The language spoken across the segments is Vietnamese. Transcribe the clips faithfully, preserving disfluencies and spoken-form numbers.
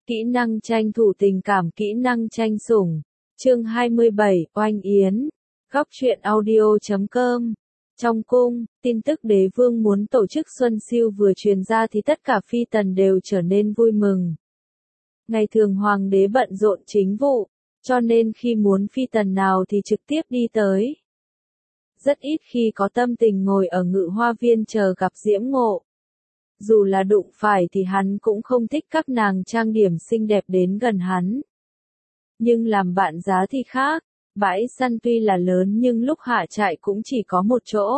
Kỹ năng tranh thủ tình cảm, kỹ năng tranh sủng. Chương hai mươi bảy, Oanh Yến. Góc truyện audio chấm com. Trong cung, tin tức đế vương muốn tổ chức Xuân Siêu vừa truyền ra thì tất cả phi tần đều trở nên vui mừng. Ngày thường hoàng đế bận rộn chính vụ, cho nên khi muốn phi tần nào thì trực tiếp đi tới. Rất ít khi có tâm tình ngồi ở ngự hoa viên chờ gặp Diễm Ngộ. Dù là đụng phải thì hắn cũng không thích các nàng trang điểm xinh đẹp đến gần hắn. Nhưng làm bạn giá thì khác, bãi săn tuy là lớn nhưng lúc hạ trại cũng chỉ có một chỗ.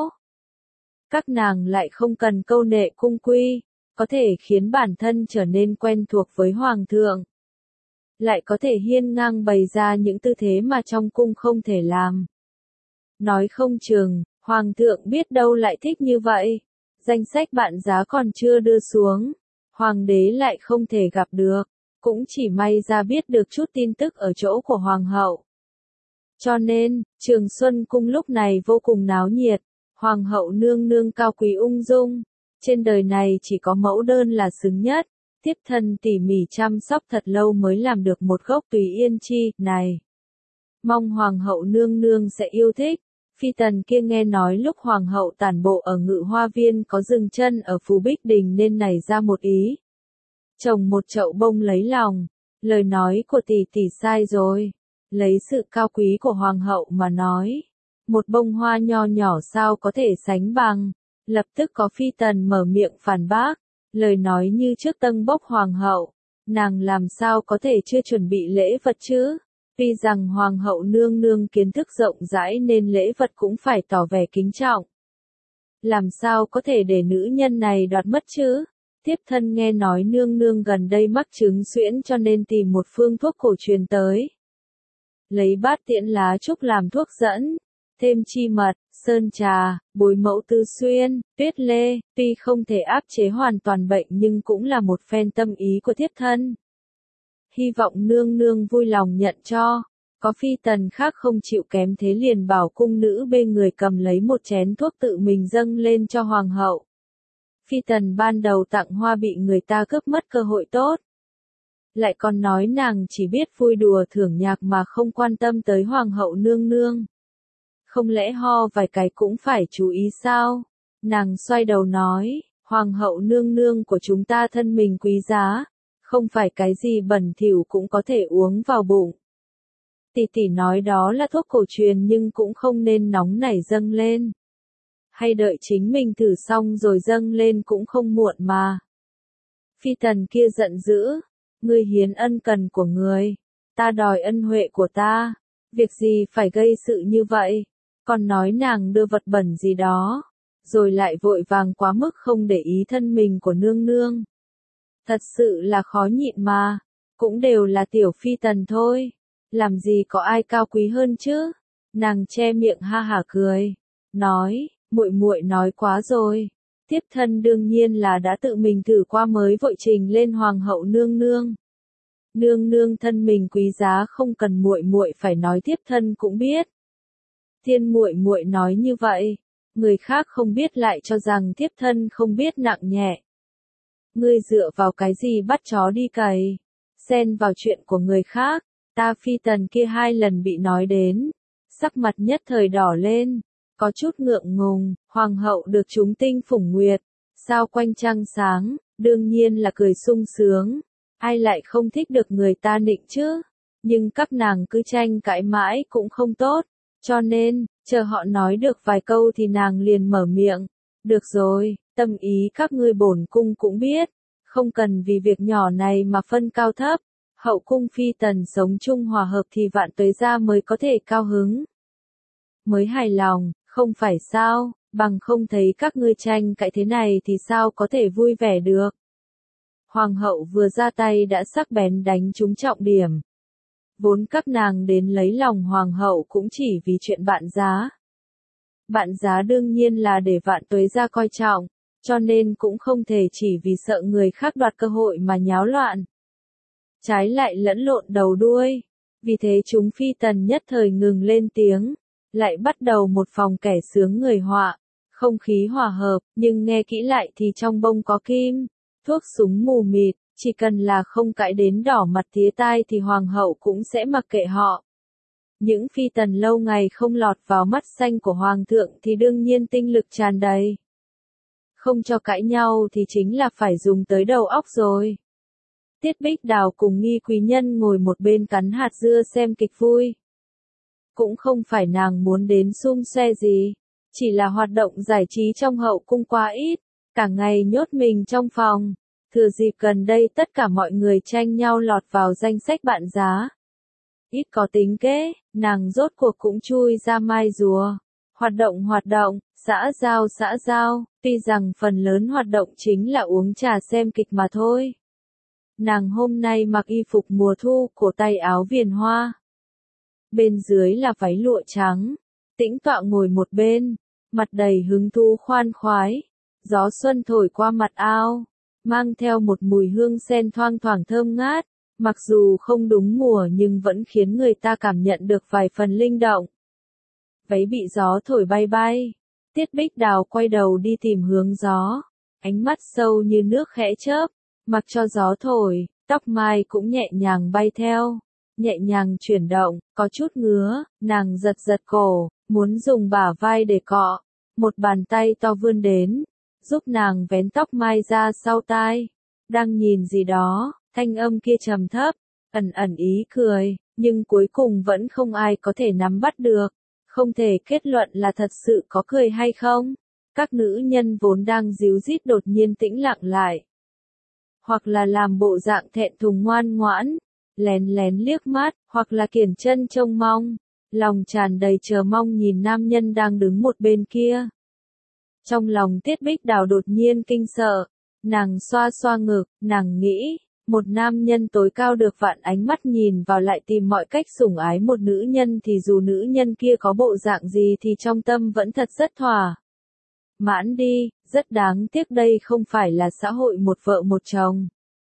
Các nàng lại không cần câu nệ cung quy, có thể khiến bản thân trở nên quen thuộc với hoàng thượng. Lại có thể hiên ngang bày ra những tư thế mà trong cung không thể làm. Nói không chừng, hoàng thượng biết đâu lại thích như vậy. Danh sách bạn giá còn chưa đưa xuống, hoàng đế lại không thể gặp được, cũng chỉ may ra biết được chút tin tức ở chỗ của hoàng hậu. Cho nên, Trường Xuân cung lúc này vô cùng náo nhiệt, hoàng hậu nương nương cao quý ung dung, trên đời này chỉ có mẫu đơn là xứng nhất, tiếp thân tỉ mỉ chăm sóc thật lâu mới làm được một gốc tùy yên chi này. Mong hoàng hậu nương nương sẽ yêu thích. Phi tần kia nghe nói lúc hoàng hậu tản bộ ở ngự hoa viên có dừng chân ở Phù Bích Đình nên nảy ra một ý. Trồng một chậu bông lấy lòng, lời nói của tỷ tỷ sai rồi, lấy sự cao quý của hoàng hậu mà nói. Một bông hoa nho nhỏ sao có thể sánh bằng, lập tức có phi tần mở miệng phản bác, lời nói như trước tâng bốc hoàng hậu, nàng làm sao có thể chưa chuẩn bị lễ vật chứ? Tuy rằng hoàng hậu nương nương kiến thức rộng rãi nên lễ vật cũng phải tỏ vẻ kính trọng. Làm sao có thể để nữ nhân này đoạt mất chứ? Tiếp thân nghe nói nương nương gần đây mắc chứng suyễn cho nên tìm một phương thuốc cổ truyền tới. Lấy bát tiễn lá trúc làm thuốc dẫn, thêm chi mật, sơn trà, bồi mẫu tư xuyên, tuyết lê, tuy không thể áp chế hoàn toàn bệnh nhưng cũng là một phen tâm ý của tiếp thân. Hy vọng nương nương vui lòng nhận cho, có phi tần khác không chịu kém thế liền bảo cung nữ bên người cầm lấy một chén thuốc tự mình dâng lên cho hoàng hậu. Phi tần ban đầu tặng hoa bị người ta cướp mất cơ hội tốt. Lại còn nói nàng chỉ biết vui đùa thưởng nhạc mà không quan tâm tới hoàng hậu nương nương. Không lẽ ho vài cái cũng phải chú ý sao? Nàng xoay đầu nói, hoàng hậu nương nương của chúng ta thân mình quý giá. Không phải cái gì bẩn thỉu cũng có thể uống vào bụng. Tỷ tỷ nói đó là thuốc cổ truyền nhưng cũng không nên nóng nảy dâng lên. Hay đợi chính mình thử xong rồi dâng lên cũng không muộn mà. Phi tần kia giận dữ, ngươi hiến ân cần của người, ta đòi ân huệ của ta, việc gì phải gây sự như vậy, còn nói nàng đưa vật bẩn gì đó, rồi lại vội vàng quá mức không để ý thân mình của nương nương. Thật sự là khó nhịn mà, cũng đều là tiểu phi tần thôi, làm gì có ai cao quý hơn chứ? Nàng che miệng ha hả cười, nói, muội muội nói quá rồi. Tiếp thân đương nhiên là đã tự mình thử qua mới vội trình lên hoàng hậu nương nương. Nương nương thân mình quý giá không cần muội muội phải nói tiếp thân cũng biết. Thiên muội muội nói như vậy, người khác không biết lại cho rằng tiếp thân không biết nặng nhẹ. Ngươi dựa vào cái gì bắt chó đi cày, xen vào chuyện của người khác, ta phi tần kia hai lần bị nói đến, sắc mặt nhất thời đỏ lên, có chút ngượng ngùng, hoàng hậu được chúng tinh phủng nguyệt, sao quanh trăng sáng, đương nhiên là cười sung sướng, ai lại không thích được người ta nịnh chứ, nhưng các nàng cứ tranh cãi mãi cũng không tốt, cho nên, chờ họ nói được vài câu thì nàng liền mở miệng, được rồi. Tâm ý các ngươi bổn cung cũng biết, không cần vì việc nhỏ này mà phân cao thấp, hậu cung phi tần sống chung hòa hợp thì vạn tuế gia mới có thể cao hứng. Mới hài lòng, không phải sao, bằng không thấy các ngươi tranh cãi thế này thì sao có thể vui vẻ được. Hoàng hậu vừa ra tay đã sắc bén đánh trúng trọng điểm. Vốn các nàng đến lấy lòng hoàng hậu cũng chỉ vì chuyện bạn giá. Bạn giá đương nhiên là để vạn tuế gia coi trọng. Cho nên cũng không thể chỉ vì sợ người khác đoạt cơ hội mà nháo loạn. Trái lại lẫn lộn đầu đuôi. Vì thế chúng phi tần nhất thời ngừng lên tiếng. Lại bắt đầu một phòng kẻ sướng người họa. Không khí hòa hợp, nhưng nghe kỹ lại thì trong bông có kim. Thuốc súng mù mịt, Chỉ cần là không cãi đến đỏ mặt tía tai thì hoàng hậu cũng sẽ mặc kệ họ. Những phi tần lâu ngày không lọt vào mắt xanh của hoàng thượng thì đương nhiên tinh lực tràn đầy. Không cho cãi nhau thì chính là phải dùng tới đầu óc rồi. Tiết Bích Đào cùng Nghi Quý Nhân ngồi một bên cắn hạt dưa xem kịch vui. Cũng không phải nàng muốn đến sum xoe gì, chỉ là hoạt động giải trí trong hậu cung quá ít, cả ngày nhốt mình trong phòng. Thừa dịp gần đây tất cả mọi người tranh nhau lọt vào danh sách bạn giá. Ít có tính kế, nàng rốt cuộc cũng chui ra mai rùa. Hoạt động hoạt động, xã giao xã giao, tuy rằng phần lớn hoạt động chính là uống trà xem kịch mà thôi. Nàng hôm nay mặc y phục mùa thu, cổ tay áo viền hoa. Bên dưới là váy lụa trắng, tĩnh tọa ngồi một bên, mặt đầy hứng thú khoan khoái. Gió xuân thổi qua mặt ao, mang theo một mùi hương sen thoang thoảng thơm ngát, mặc dù không đúng mùa nhưng vẫn khiến người ta cảm nhận được vài phần linh động. Váy bị gió thổi bay bay, Tiết Bích Đào quay đầu đi tìm hướng gió, ánh mắt sâu như nước khẽ chớp, mặc cho gió thổi, tóc mai cũng nhẹ nhàng bay theo, nhẹ nhàng chuyển động, có chút ngứa, nàng giật giật cổ, muốn dùng bả vai để cọ, một bàn tay to vươn đến, giúp nàng vén tóc mai ra sau tai. Đang nhìn gì đó, thanh âm kia trầm thấp, ẩn ẩn ý cười, nhưng cuối cùng vẫn không ai có thể nắm bắt được, không thể kết luận là thật sự có cười hay không. Các nữ nhân vốn đang díu dít đột nhiên tĩnh lặng lại, hoặc là làm bộ dạng thẹn thùng ngoan ngoãn, lén lén liếc mắt, hoặc là kiểng chân trông mong, lòng tràn đầy chờ mong nhìn nam nhân đang đứng một bên kia. Trong lòng Tiết Bích Đào đột nhiên kinh sợ, nàng xoa xoa ngực, nàng nghĩ, một nam nhân tối cao được vạn ánh mắt nhìn vào lại tìm mọi cách sủng ái một nữ nhân thì dù nữ nhân kia có bộ dạng gì thì trong tâm vẫn thật rất thỏa mãn đi, rất đáng tiếc đây không phải là xã hội một vợ một chồng.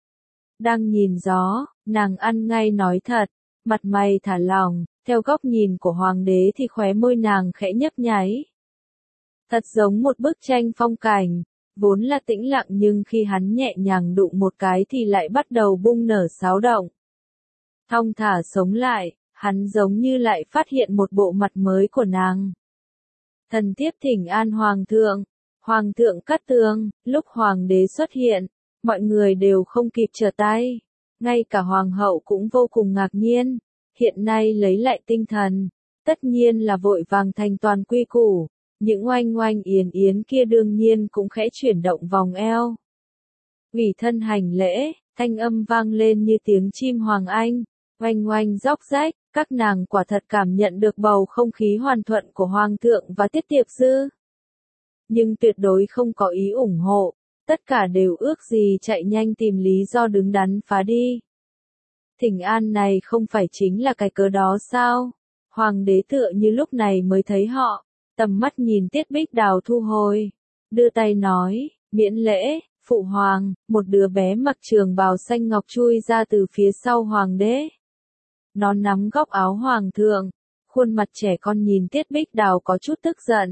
Đang nhìn gió, nàng ăn ngay nói thật, mặt mày thả lỏng, theo góc nhìn của hoàng đế thì khóe môi nàng khẽ nhấp nháy. Thật giống một bức tranh phong cảnh, vốn là tĩnh lặng nhưng khi hắn nhẹ nhàng đụng một cái thì lại bắt đầu bung nở xáo động. Thong thả sống lại, hắn giống như lại phát hiện một bộ mặt mới của nàng. Thần thiếp thỉnh an hoàng thượng, hoàng thượng cắt tường, lúc hoàng đế xuất hiện, mọi người đều không kịp trở tay, ngay cả hoàng hậu cũng vô cùng ngạc nhiên, hiện nay lấy lại tinh thần, tất nhiên là vội vàng thành toàn quy củ. Những oanh oanh yến yến kia đương nhiên cũng khẽ chuyển động vòng eo. Ủy thân hành lễ, thanh âm vang lên như tiếng chim hoàng anh, oanh oanh róc rách, các nàng quả thật cảm nhận được bầu không khí hoàn thuận của hoàng thượng và Tiết Tiệp Dư. Nhưng tuyệt đối không có ý ủng hộ, tất cả đều ước gì chạy nhanh tìm lý do đứng đắn phá đi. Thỉnh an này không phải chính là cái cớ đó sao? Hoàng đế tựa như lúc này mới thấy họ. Tầm mắt nhìn Tiết Bích Đào thu hồi, đưa tay nói, miễn lễ, phụ hoàng, một đứa bé mặc trường bào xanh ngọc chui ra từ phía sau hoàng đế. Nó nắm góc áo hoàng thượng, khuôn mặt trẻ con nhìn Tiết Bích Đào có chút tức giận.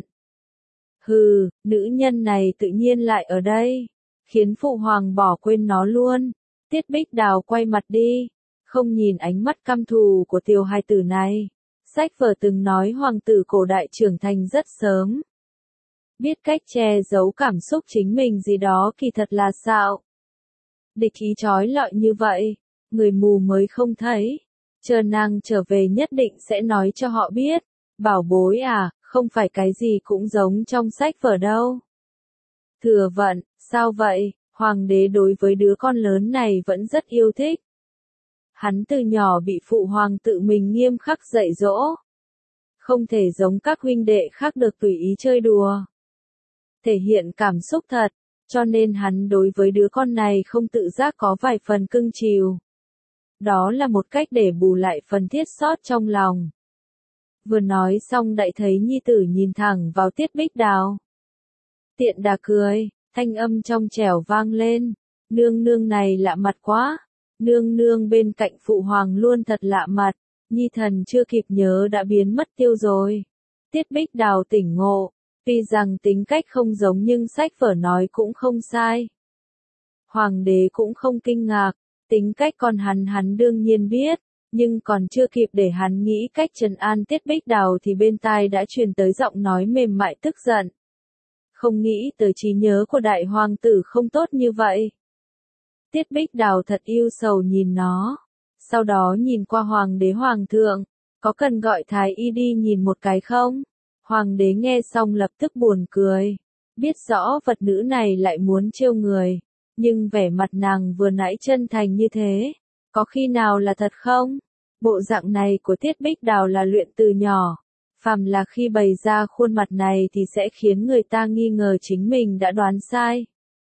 Hừ, nữ nhân này tự nhiên lại ở đây, khiến phụ hoàng bỏ quên nó luôn. Tiết Bích Đào quay mặt đi, không nhìn ánh mắt căm thù của tiểu hài tử này. Sách vở từng nói hoàng tử cổ đại trưởng thành rất sớm. Biết cách che giấu cảm xúc chính mình gì đó kỳ thật là xạo. Địch ý trói lọi như vậy, người mù mới không thấy. Chờ nàng trở về nhất định sẽ nói cho họ biết. Bảo bối à, không phải cái gì cũng giống trong sách vở đâu. Thừa vận, sao vậy, hoàng đế đối với đứa con lớn này vẫn rất yêu thích. Hắn từ nhỏ bị phụ hoàng tự mình nghiêm khắc dạy dỗ. Không thể giống các huynh đệ khác được tùy ý chơi đùa. Thể hiện cảm xúc thật, cho nên hắn đối với đứa con này không tự giác có vài phần cưng chiều. Đó là một cách để bù lại phần thiết sót trong lòng. Vừa nói xong đại thấy nhi tử nhìn thẳng vào Tiết Bích Đào. Tiện đà cười, thanh âm trong trẻo vang lên. Nương nương này lạ mặt quá. Nương nương bên cạnh phụ hoàng luôn thật lạ mặt, nhi thần chưa kịp nhớ đã biến mất tiêu rồi. Tiết Bích Đào tỉnh ngộ, tuy rằng tính cách không giống nhưng sách vở nói cũng không sai. Hoàng đế cũng không kinh ngạc, tính cách con hắn hắn đương nhiên biết, nhưng còn chưa kịp để hắn nghĩ cách trấn an Tiết Bích Đào thì bên tai đã truyền tới giọng nói mềm mại tức giận. Không nghĩ tới trí nhớ của đại hoàng tử không tốt như vậy. Tiết Bích Đào thật yêu sầu nhìn nó, sau đó nhìn qua hoàng đế hoàng thượng, có cần gọi thái y đi nhìn một cái không? Hoàng đế nghe xong lập tức buồn cười, biết rõ vật nữ này lại muốn trêu người, nhưng vẻ mặt nàng vừa nãy chân thành như thế, có khi nào là thật không? Bộ dạng này của Tiết Bích Đào là luyện từ nhỏ, phàm là khi bày ra khuôn mặt này thì sẽ khiến người ta nghi ngờ chính mình đã đoán sai.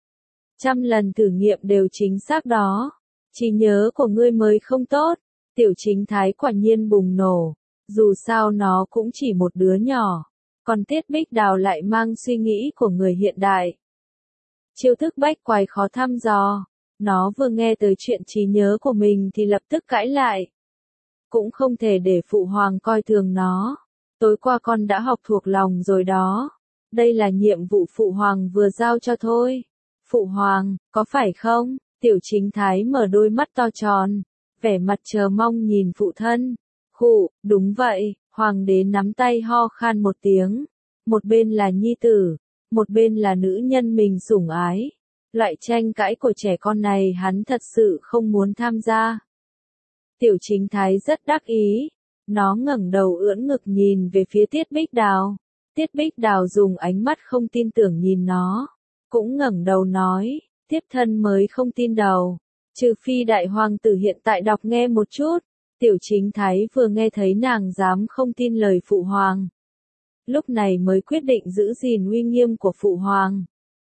Trăm lần thử nghiệm đều chính xác đó, trí nhớ của ngươi mới không tốt. Tiểu Chính Thái quả nhiên bùng nổ, dù sao nó cũng chỉ một đứa nhỏ, còn Tiết Bích Đào lại mang suy nghĩ của người hiện đại. Chiêu thức bách quái khó thăm dò, nó vừa nghe tới chuyện trí nhớ của mình thì lập tức cãi lại. Cũng không thể để phụ hoàng coi thường nó, tối qua con đã học thuộc lòng rồi đó, đây là nhiệm vụ phụ hoàng vừa giao cho thôi. Phụ hoàng, có phải không? Tiểu Chính Thái mở đôi mắt to tròn, vẻ mặt chờ mong nhìn phụ thân. Khụ, đúng vậy, hoàng đế nắm tay ho khan một tiếng. Một bên là nhi tử, một bên là nữ nhân mình sủng ái. Loại tranh cãi của trẻ con này hắn thật sự không muốn tham gia. Tiểu Chính Thái rất đắc ý, nó ngẩng đầu ưỡn ngực nhìn về phía Tiết Bích Đào. Tiết Bích Đào dùng ánh mắt không tin tưởng nhìn nó, cũng ngẩng đầu nói, tiếp thân mới không tin đầu, trừ phi đại hoàng tử hiện tại đọc nghe một chút. Tiểu Chính Thái vừa nghe thấy nàng dám không tin lời phụ hoàng, lúc này mới quyết định giữ gìn uy nghiêm của phụ hoàng.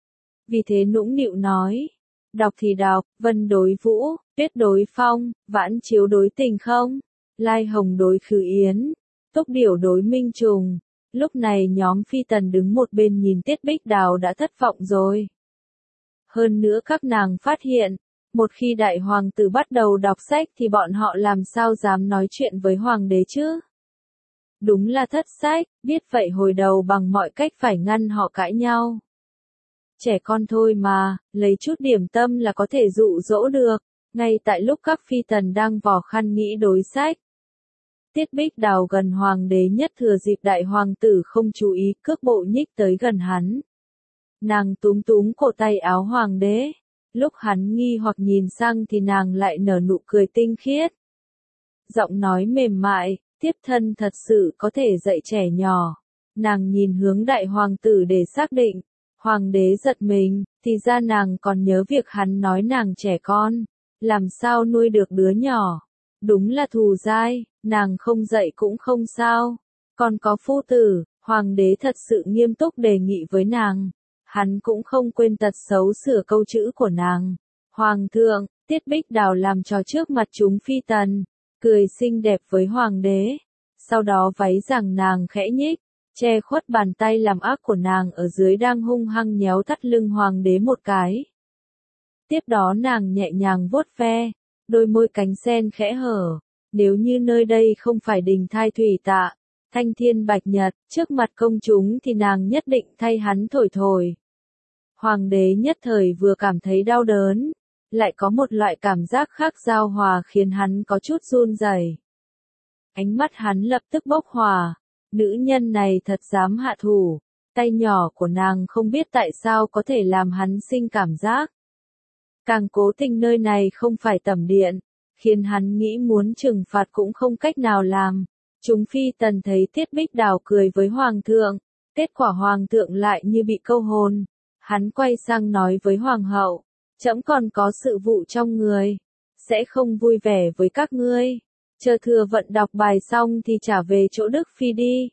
Vì thế nũng nịu nói, đọc thì đọc, vân đối vũ, tuyết đối phong, vãn chiếu đối tình không, lai hồng đối khứ yến, túc điểu đối minh trùng. Lúc này nhóm phi tần đứng một bên nhìn Tiết Bích Đào đã thất vọng rồi. Hơn nữa các nàng phát hiện, một khi đại hoàng tử bắt đầu đọc sách thì bọn họ làm sao dám nói chuyện với hoàng đế chứ? Đúng là thất sách, biết vậy hồi đầu bằng mọi cách phải ngăn họ cãi nhau. Trẻ con thôi mà, lấy chút điểm tâm là có thể dụ dỗ được, ngay tại lúc các phi tần đang vò khăn nghĩ đối sách. Tiết Bích Đào gần hoàng đế nhất thừa dịp đại hoàng tử không chú ý cước bộ nhích tới gần hắn. Nàng túm túm cổ tay áo hoàng đế, lúc hắn nghi hoặc nhìn sang thì nàng lại nở nụ cười tinh khiết. Giọng nói mềm mại, tiếp thân thật sự có thể dạy trẻ nhỏ. Nàng nhìn hướng đại hoàng tử để xác định, hoàng đế giật mình, thì ra nàng còn nhớ việc hắn nói nàng trẻ con, làm sao nuôi được đứa nhỏ. Đúng là thù dai, nàng không dạy cũng không sao. Còn có phu tử, hoàng đế thật sự nghiêm túc đề nghị với nàng. Hắn cũng không quên tật xấu sửa câu chữ của nàng. Hoàng thượng, Tiết Bích Đào làm trò trước mặt chúng phi tần, cười xinh đẹp với hoàng đế. Sau đó váy rằng nàng khẽ nhích, che khuất bàn tay làm ác của nàng ở dưới đang hung hăng nhéo thắt lưng hoàng đế một cái. Tiếp đó nàng nhẹ nhàng vuốt ve, đôi môi cánh sen khẽ hở. Nếu như nơi đây không phải đình thai thủy tạ, thanh thiên bạch nhật, trước mặt công chúng thì nàng nhất định thay hắn thổi thổi. Hoàng đế nhất thời vừa cảm thấy đau đớn, lại có một loại cảm giác khác giao hòa khiến hắn có chút run rẩy. Ánh mắt hắn lập tức bốc hỏa, nữ nhân này thật dám hạ thủ, tay nhỏ của nàng không biết tại sao có thể làm hắn sinh cảm giác. Càng cố tình nơi này không phải tẩm điện, khiến hắn nghĩ muốn trừng phạt cũng không cách nào làm. Chúng phi tần thấy Tiết Bích Đào cười với hoàng thượng, kết quả hoàng thượng lại như bị câu hồn. Hắn quay sang nói với hoàng hậu, trẫm còn có sự vụ trong người, sẽ không vui vẻ với các ngươi, chờ thừa vận đọc bài xong thì trả về chỗ Đức Phi đi.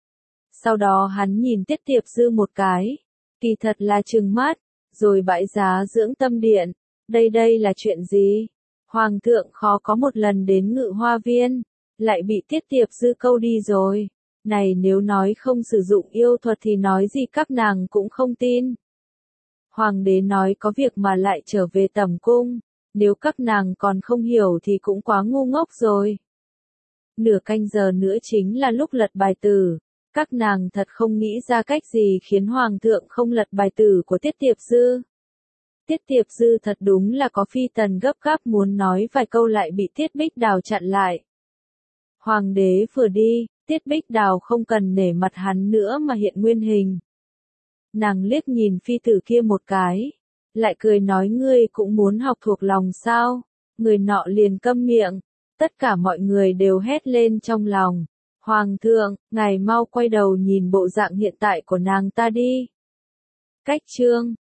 Sau đó hắn nhìn Tiết Tiệp Dư một cái, kỳ thật là trừng mắt, rồi bãi giá dưỡng tâm điện. Đây đây là chuyện gì? Hoàng thượng khó có một lần đến Ngự Hoa Viên, lại bị Tiết Tiệp Dư câu đi rồi. Này nếu nói không sử dụng yêu thuật thì nói gì các nàng cũng không tin. Hoàng đế nói có việc mà lại trở về tẩm cung, nếu các nàng còn không hiểu thì cũng quá ngu ngốc rồi. Nửa canh giờ nữa chính là lúc lật bài tử, các nàng thật không nghĩ ra cách gì khiến Hoàng thượng không lật bài tử của Tiết Tiệp Dư. Tiết Tiệp Dư thật đúng là có phi tần gấp gáp muốn nói vài câu lại bị Tiết Bích Đào chặn lại. Hoàng đế vừa đi, Tiết Bích Đào không cần nể mặt hắn nữa mà hiện nguyên hình. Nàng liếc nhìn phi tử kia một cái, lại cười nói ngươi cũng muốn học thuộc lòng sao, người nọ liền câm miệng, tất cả mọi người đều hét lên trong lòng. Hoàng thượng, ngài mau quay đầu nhìn bộ dạng hiện tại của nàng ta đi. Cách chương